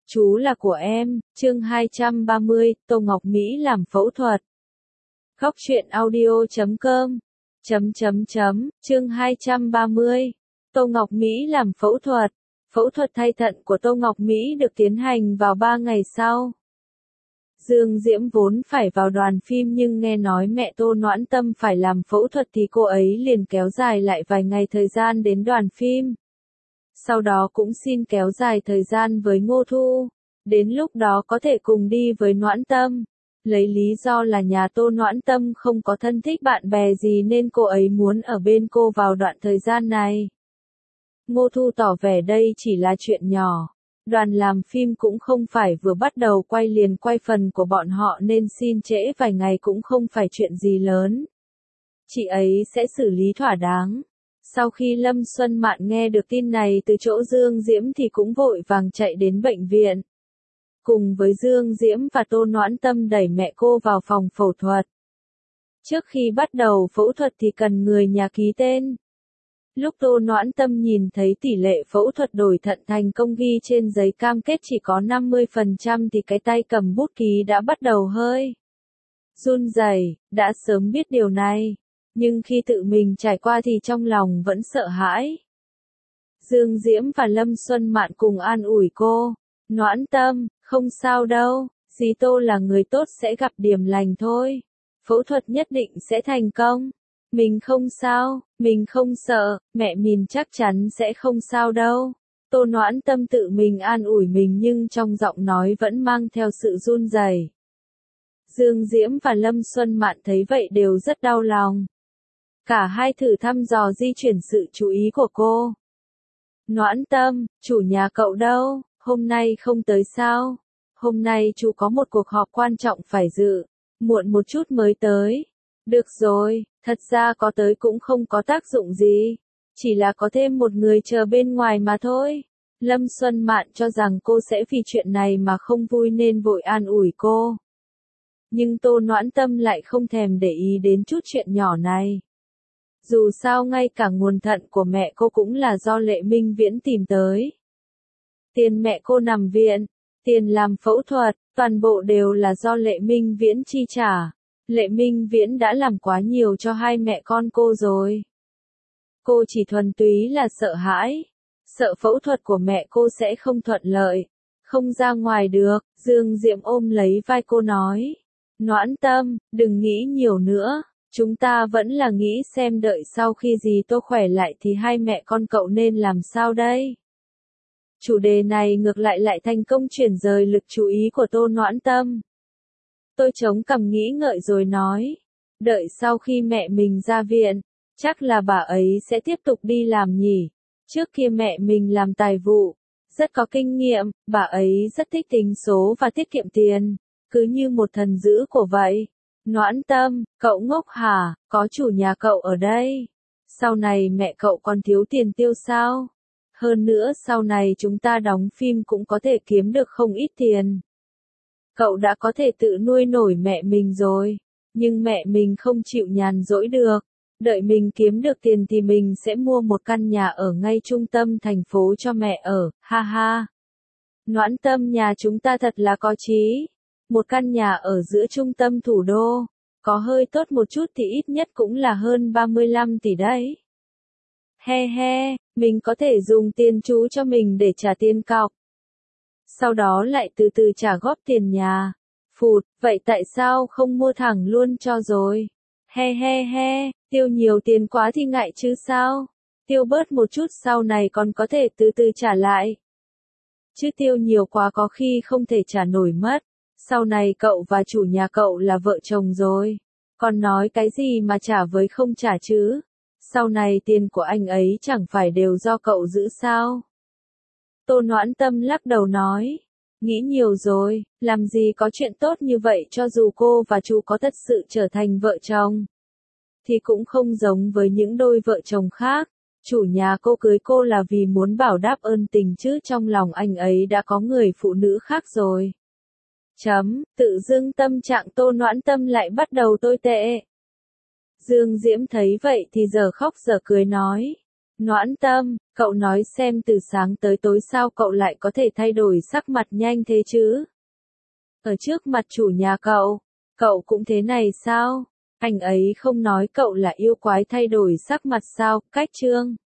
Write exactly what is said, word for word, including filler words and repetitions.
Chú là của em, chương hai trăm ba mươi, Tô Ngọc Mỹ làm phẫu thuật. Góc truyện audio chấm com. Chấm chấm chấm, chương hai trăm ba mươi. Tô Ngọc Mỹ làm phẫu thuật. Phẫu thuật thay thận của Tô Ngọc Mỹ được tiến hành vào ba ngày sau. Dương Diễm vốn phải vào đoàn phim nhưng nghe nói mẹ Tô Noãn Tâm phải làm phẫu thuật thì cô ấy liền kéo dài lại vài ngày thời gian đến đoàn phim. Sau đó cũng xin kéo dài thời gian với Ngô Thu, đến lúc đó có thể cùng đi với Noãn Tâm. Lấy lý do là nhà Tô Noãn Tâm không có thân thích bạn bè gì nên cô ấy muốn ở bên cô vào đoạn thời gian này. Ngô Thu tỏ vẻ đây chỉ là chuyện nhỏ. Đoàn làm phim cũng không phải vừa bắt đầu quay liền quay phần của bọn họ nên xin trễ vài ngày cũng không phải chuyện gì lớn. Chị ấy sẽ xử lý thỏa đáng. Sau khi Lâm Xuân Mạn nghe được tin này từ chỗ Dương Diễm thì cũng vội vàng chạy đến bệnh viện. Cùng với Dương Diễm và Tô Noãn Tâm đẩy mẹ cô vào phòng phẫu thuật. Trước khi bắt đầu phẫu thuật thì cần người nhà ký tên. Lúc Tô Noãn Tâm nhìn thấy tỷ lệ phẫu thuật đổi thận thành công ghi trên giấy cam kết chỉ có năm mươi phần trăm thì cái tay cầm bút ký đã bắt đầu hơi run rẩy, đã sớm biết điều này. Nhưng khi tự mình trải qua thì trong lòng vẫn sợ hãi. Dương Diễm và Lâm Xuân Mạn cùng an ủi cô. Noãn Tâm, không sao đâu, dì Tô là người tốt sẽ gặp điểm lành thôi. Phẫu thuật nhất định sẽ thành công. Mình không sao, mình không sợ, mẹ mình chắc chắn sẽ không sao đâu. Tô Noãn Tâm tự mình an ủi mình nhưng trong giọng nói vẫn mang theo sự run rẩy. Dương Diễm và Lâm Xuân Mạn thấy vậy đều rất đau lòng. Cả hai thử thăm dò di chuyển sự chú ý của cô. Noãn Tâm, chủ nhà cậu đâu, hôm nay không tới sao? Hôm nay chú có một cuộc họp quan trọng phải dự, muộn một chút mới tới. Được rồi, thật ra có tới cũng không có tác dụng gì, chỉ là có thêm một người chờ bên ngoài mà thôi. Lâm Xuân Mạn cho rằng cô sẽ vì chuyện này mà không vui nên vội an ủi cô. Nhưng Tô Noãn Tâm lại không thèm để ý đến chút chuyện nhỏ này. Dù sao ngay cả nguồn thận của mẹ cô cũng là do Lệ Minh Viễn tìm tới. Tiền mẹ cô nằm viện, tiền làm phẫu thuật, toàn bộ đều là do Lệ Minh Viễn chi trả. Lệ Minh Viễn đã làm quá nhiều cho hai mẹ con cô rồi. Cô chỉ thuần túy là sợ hãi. Sợ phẫu thuật của mẹ cô sẽ không thuận lợi. Không ra ngoài được, Dương Diễm ôm lấy vai cô nói. Noãn Tâm, đừng nghĩ nhiều nữa. Chúng ta vẫn là nghĩ xem đợi sau khi dì Tô khỏe lại thì hai mẹ con cậu nên làm sao đây? Chủ đề này ngược lại lại thành công chuyển rời lực chú ý của Tô Noãn Tâm. Tôi chống cằm nghĩ ngợi rồi nói. Đợi sau khi mẹ mình ra viện, chắc là bà ấy sẽ tiếp tục đi làm nhỉ. Trước kia mẹ mình làm tài vụ, rất có kinh nghiệm, bà ấy rất thích tính số và tiết kiệm tiền, cứ như một thần dữ của vậy. Noãn Tâm, cậu ngốc hả, có chủ nhà cậu ở đây. Sau này mẹ cậu còn thiếu tiền tiêu sao? Hơn nữa sau này chúng ta đóng phim cũng có thể kiếm được không ít tiền. Cậu đã có thể tự nuôi nổi mẹ mình rồi. Nhưng mẹ mình không chịu nhàn rỗi được. Đợi mình kiếm được tiền thì mình sẽ mua một căn nhà ở ngay trung tâm thành phố cho mẹ ở, ha ha. Noãn Tâm, nhà chúng ta thật là có chí. Một căn nhà ở giữa trung tâm thủ đô, có hơi tốt một chút thì ít nhất cũng là hơn ba mươi lăm tỷ đấy. He he, mình có thể dùng tiền chú cho mình để trả tiền cọc. Sau đó lại từ từ trả góp tiền nhà. Phụt, vậy tại sao không mua thẳng luôn cho rồi? He he he, tiêu nhiều tiền quá thì ngại chứ sao? Tiêu bớt một chút sau này còn có thể từ từ trả lại. Chứ tiêu nhiều quá có khi không thể trả nổi mất. Sau này cậu và chủ nhà cậu là vợ chồng rồi. Còn nói cái gì mà trả với không trả chứ? Sau này tiền của anh ấy chẳng phải đều do cậu giữ sao? Tô Noãn Tâm lắc đầu nói. Nghĩ nhiều rồi, làm gì có chuyện tốt như vậy cho dù cô và chú có thật sự trở thành vợ chồng. Thì cũng không giống với những đôi vợ chồng khác. Chủ nhà cô cưới cô là vì muốn bảo đáp ơn tình chứ trong lòng anh ấy đã có người phụ nữ khác rồi. Chấm, tự dưng tâm trạng Tô Noãn Tâm lại bắt đầu tồi tệ. Dương Diễm thấy vậy thì giờ khóc giờ cười nói. Noãn Tâm, cậu nói xem từ sáng tới tối sao cậu lại có thể thay đổi sắc mặt nhanh thế chứ? Ở trước mặt chủ nhà cậu, cậu cũng thế này sao? Anh ấy không nói cậu là yêu quái thay đổi sắc mặt sao? Cách Trương